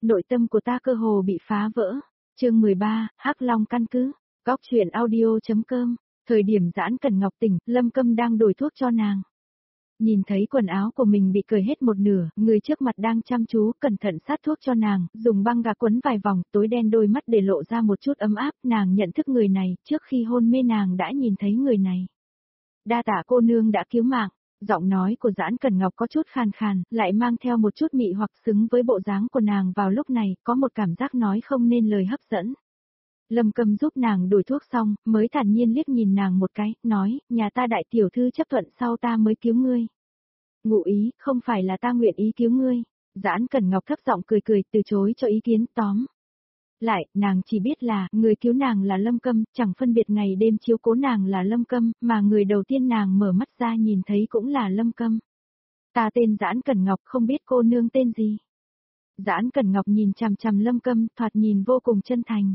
nội tâm của ta cơ hồ bị phá vỡ. Chương 13, Hắc Long căn cứ. Góc truyện audio.com. Thời điểm Giãn Cẩn Ngọc tỉnh, Lâm Câm đang đổi thuốc cho nàng. Nhìn thấy quần áo của mình bị cởi hết một nửa, người trước mặt đang chăm chú, cẩn thận sát thuốc cho nàng, dùng băng gạc quấn vài vòng, tối đen đôi mắt để lộ ra một chút ấm áp, nàng nhận thức người này, trước khi hôn mê nàng đã nhìn thấy người này. Đa tạ cô nương đã cứu mạng, giọng nói của Giãn Cẩn Ngọc có chút khàn khàn, lại mang theo một chút mị hoặc xứng với bộ dáng của nàng vào lúc này, có một cảm giác nói không nên lời hấp dẫn. Lâm Câm giúp nàng đổi thuốc xong, mới thản nhiên liếc nhìn nàng một cái, nói, nhà ta đại tiểu thư chấp thuận sau ta mới cứu ngươi. Ngụ ý, không phải là ta nguyện ý cứu ngươi. Giãn Cẩn Ngọc thấp giọng cười cười từ chối cho ý kiến tóm. Lại, nàng chỉ biết là, người cứu nàng là Lâm Câm, chẳng phân biệt ngày đêm chiếu cố nàng là Lâm Câm, mà người đầu tiên nàng mở mắt ra nhìn thấy cũng là Lâm Câm. Ta tên Giãn Cẩn Ngọc, không biết cô nương tên gì. Giãn Cẩn Ngọc nhìn chằm chằm Lâm Câm, thoạt nhìn vô cùng chân thành.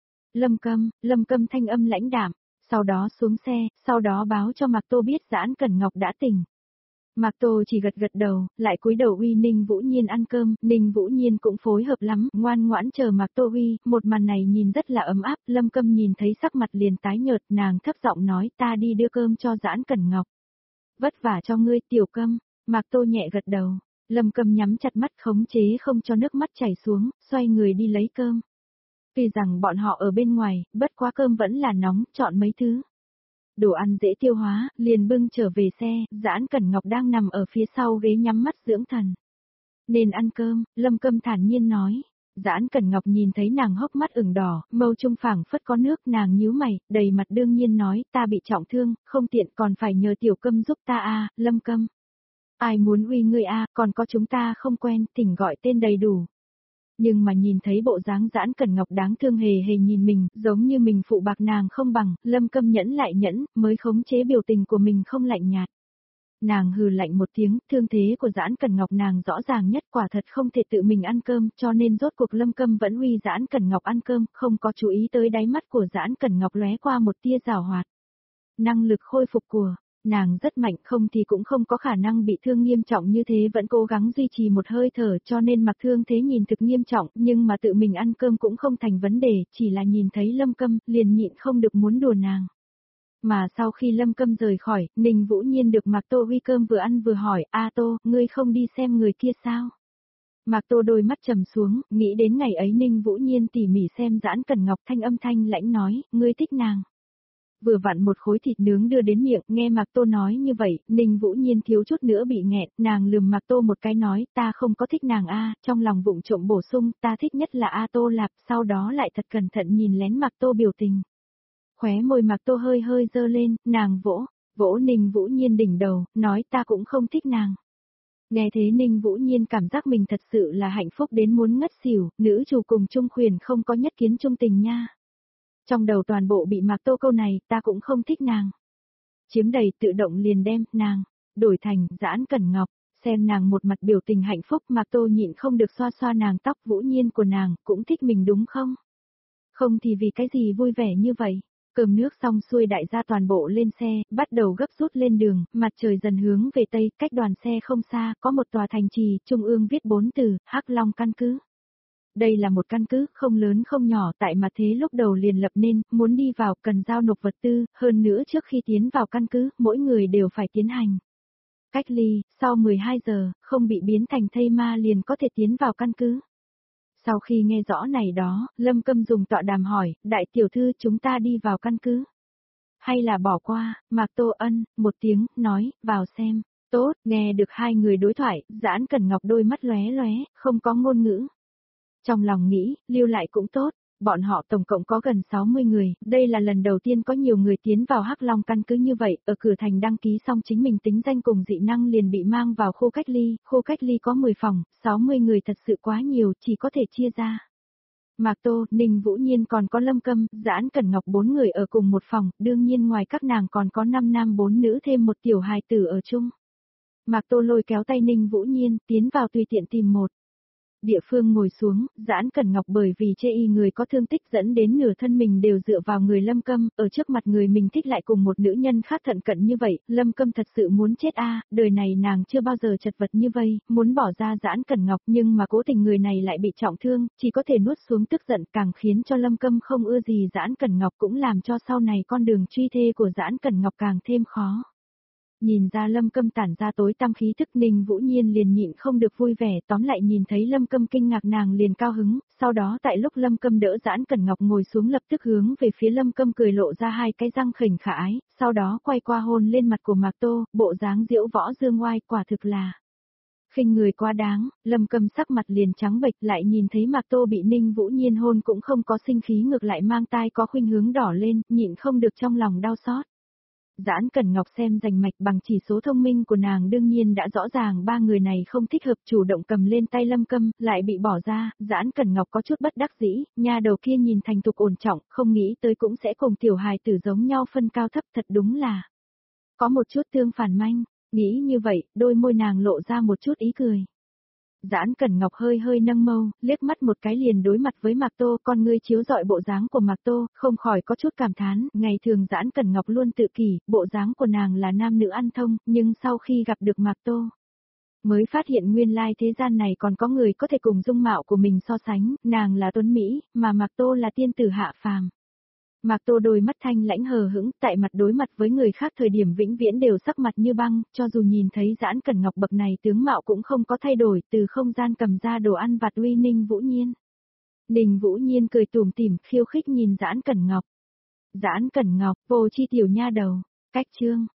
Lâm Câm thanh âm lãnh đạm, sau đó xuống xe, sau đó báo cho Mạc Tô biết Giãn Cẩn Ngọc đã tỉnh. Mạc Tô chỉ gật đầu, lại cúi đầu uy Ninh Vũ Nhiên ăn cơm, Ninh Vũ Nhiên cũng phối hợp lắm, ngoan ngoãn chờ Mạc Tô uy, một màn này nhìn rất là ấm áp, Lâm Câm nhìn thấy sắc mặt liền tái nhợt, nàng thấp giọng nói ta đi đưa cơm cho Giãn Cẩn Ngọc. Vất vả cho ngươi Tiểu Câm, Mạc Tô nhẹ gật đầu, Lâm Câm nhắm chặt mắt khống chế không cho nước mắt chảy xuống, xoay người đi lấy cơm. Tuy rằng bọn họ ở bên ngoài, bất quá cơm vẫn là nóng, chọn mấy thứ. Đồ ăn dễ tiêu hóa, liền bưng trở về xe, Giãn Cẩn Ngọc đang nằm ở phía sau ghế nhắm mắt dưỡng thần. Nên ăn cơm, Lâm Câm thản nhiên nói. Giãn Cẩn Ngọc nhìn thấy nàng hốc mắt ửng đỏ, mâu trung phảng phất có nước, nàng nhíu mày, đầy mặt đương nhiên nói, ta bị trọng thương, không tiện còn phải nhờ Tiểu Câm giúp ta a, Lâm Câm. Ai muốn uy ngươi a, còn có chúng ta không quen, thỉnh gọi tên đầy đủ. Nhưng mà nhìn thấy bộ dáng Giãn Cẩn Ngọc đáng thương hề hề nhìn mình, giống như mình phụ bạc nàng không bằng, Lâm Câm nhẫn lại nhẫn, mới khống chế biểu tình của mình không lạnh nhạt. Nàng hừ lạnh một tiếng, thương thế của Giãn Cẩn Ngọc nàng rõ ràng nhất, quả thật không thể tự mình ăn cơm, cho nên rốt cuộc Lâm Câm vẫn uy Giãn Cẩn Ngọc ăn cơm, không có chú ý tới đáy mắt của Giãn Cẩn Ngọc lóe qua một tia giảo hoạt. Năng lực khôi phục của nàng rất mạnh, không thì cũng không có khả năng bị thương nghiêm trọng như thế, vẫn cố gắng duy trì một hơi thở, cho nên mặc thương thế nhìn thực nghiêm trọng, nhưng mà tự mình ăn cơm cũng không thành vấn đề, chỉ là nhìn thấy Lâm Câm, liền nhịn không được muốn đùa nàng. Mà sau khi Lâm Câm rời khỏi, Ninh Vũ Nhiên được Mạc Tô uy cơm vừa ăn vừa hỏi, A Tô, ngươi không đi xem người kia sao? Mạc Tô đôi mắt trầm xuống, nghĩ đến ngày ấy Ninh Vũ Nhiên tỉ mỉ xem Giãn Cẩn Ngọc, thanh âm thanh lãnh nói, ngươi thích nàng. Vừa vặn một khối thịt nướng đưa đến miệng, nghe Mạc Tô nói như vậy, Ninh Vũ Nhiên thiếu chút nữa bị nghẹn, nàng lườm Mạc Tô một cái nói, ta không có thích nàng a, trong lòng vụng trộm bổ sung, ta thích nhất là A Tô Lạp, sau đó lại thật cẩn thận nhìn lén Mạc Tô biểu tình. Khóe môi Mạc Tô hơi hơi dơ lên, nàng vỗ Ninh Vũ Nhiên đỉnh đầu, nói ta cũng không thích nàng. Nghe thế Ninh Vũ Nhiên cảm giác mình thật sự là hạnh phúc đến muốn ngất xỉu, nữ chủ cùng Trung Khuyển không có nhất kiến trung tình nha. Trong đầu toàn bộ bị Mạc Tô câu này, ta cũng không thích nàng. Chiếm đầy tự động liền đem, nàng, đổi thành, Giãn Cẩn Ngọc, xem nàng một mặt biểu tình hạnh phúc, Mạc Tô nhịn không được xoa xoa nàng tóc, Vũ Nhiên của nàng, cũng thích mình đúng không? Không thì vì cái gì vui vẻ như vậy? Cơm nước xong xuôi đại gia toàn bộ lên xe, bắt đầu gấp rút lên đường, mặt trời dần hướng về tây, cách đoàn xe không xa, có một tòa thành trì, trung ương viết 4 từ, Hắc Long căn cứ. Đây là một căn cứ không lớn không nhỏ, tại mà thế lúc đầu liền lập nên, muốn đi vào cần giao nộp vật tư, hơn nữa trước khi tiến vào căn cứ, mỗi người đều phải tiến hành cách ly, sau 12 giờ, không bị biến thành thây ma liền có thể tiến vào căn cứ. Sau khi nghe rõ này đó, Lâm Câm dùng tọa đàm hỏi, đại tiểu thư chúng ta đi vào căn cứ. Hay là bỏ qua, Mạc Tô ân, một tiếng, nói, vào xem, tốt, nghe được hai người đối thoại, Giãn Cẩn Ngọc đôi mắt lóe lóe, không có ngôn ngữ. Trong lòng nghĩ, lưu lại cũng tốt, bọn họ tổng cộng có gần 60 người, đây là lần đầu tiên có nhiều người tiến vào Hắc Long căn cứ như vậy, ở cửa thành đăng ký xong chính mình tính danh cùng dị năng liền bị mang vào khu cách ly có 10 phòng, 60 người thật sự quá nhiều, chỉ có thể chia ra. Mạc Tô, Ninh Vũ Nhiên còn có Lâm Câm, Giãn Cẩn Ngọc 4 người ở cùng một phòng, đương nhiên ngoài các nàng còn có 5 nam 4 nữ thêm một tiểu hài tử ở chung. Mạc Tô lôi kéo tay Ninh Vũ Nhiên, tiến vào tùy tiện tìm một Địa phương ngồi xuống, Giãn Cẩn Ngọc bởi vì chê y người có thương tích dẫn đến nửa thân mình đều dựa vào người Lâm Câm, ở trước mặt người mình thích lại cùng một nữ nhân khác thận cận như vậy, Lâm Câm thật sự muốn chết đời này nàng chưa bao giờ chật vật như vây, muốn bỏ ra Giãn Cẩn Ngọc nhưng mà cố tình người này lại bị trọng thương, chỉ có thể nuốt xuống tức giận càng khiến cho Lâm Câm không ưa gì Giãn Cẩn Ngọc cũng làm cho sau này con đường truy thê của Giãn Cẩn Ngọc càng thêm khó. Nhìn ra Lâm Câm tản ra tối tăm khí thức Ninh Vũ Nhiên liền nhịn không được vui vẻ, tóm lại nhìn thấy Lâm Câm kinh ngạc nàng liền cao hứng, sau đó tại lúc Lâm Câm đỡ Giãn Cẩn Ngọc ngồi xuống lập tức hướng về phía Lâm Câm cười lộ ra hai cái răng khỉnh khả ái, sau đó quay qua hôn lên mặt của Mạc Tô, bộ dáng diễu võ dương oai quả thực là khinh người quá đáng, Lâm Câm sắc mặt liền trắng bệch lại nhìn thấy Mạc Tô bị Ninh Vũ Nhiên hôn cũng không có sinh khí ngược lại mang tai có khuynh hướng đỏ lên, nhịn không được trong lòng đau xót. Giãn Cẩn Ngọc xem rành mạch bằng chỉ số thông minh của nàng đương nhiên đã rõ ràng ba người này không thích hợp chủ động cầm lên tay Lâm Câm, lại bị bỏ ra, Giãn Cẩn Ngọc có chút bất đắc dĩ, nha đầu kia nhìn thành thục ổn trọng, không nghĩ tới cũng sẽ cùng tiểu hài tử giống nhau phân cao thấp thật đúng là có một chút tương phản manh, nghĩ như vậy, đôi môi nàng lộ ra một chút ý cười. Giãn Cẩn Ngọc hơi hơi nâng mâu, liếc mắt một cái liền đối mặt với Mạc Tô, con ngươi chiếu rọi bộ dáng của Mạc Tô, không khỏi có chút cảm thán, ngày thường Giãn Cẩn Ngọc luôn tự kỷ, bộ dáng của nàng là nam nữ ăn thông, nhưng sau khi gặp được Mạc Tô, mới phát hiện nguyên lai thế gian này còn có người có thể cùng dung mạo của mình so sánh, nàng là tuấn Mỹ, mà Mạc Tô là tiên tử hạ phàm. Mạc Tô đôi mắt thanh lãnh hờ hững, tại mặt đối mặt với người khác thời điểm vĩnh viễn đều sắc mặt như băng, cho dù nhìn thấy Giãn Cẩn Ngọc bậc này tướng mạo cũng không có thay đổi, từ không gian cầm ra đồ ăn vặt uy Ninh Vũ Nhiên. Ninh Vũ Nhiên cười tủm tỉm khiêu khích nhìn Giãn Cẩn Ngọc. Giãn Cẩn Ngọc, vô chi tiểu nha đầu, cách chương.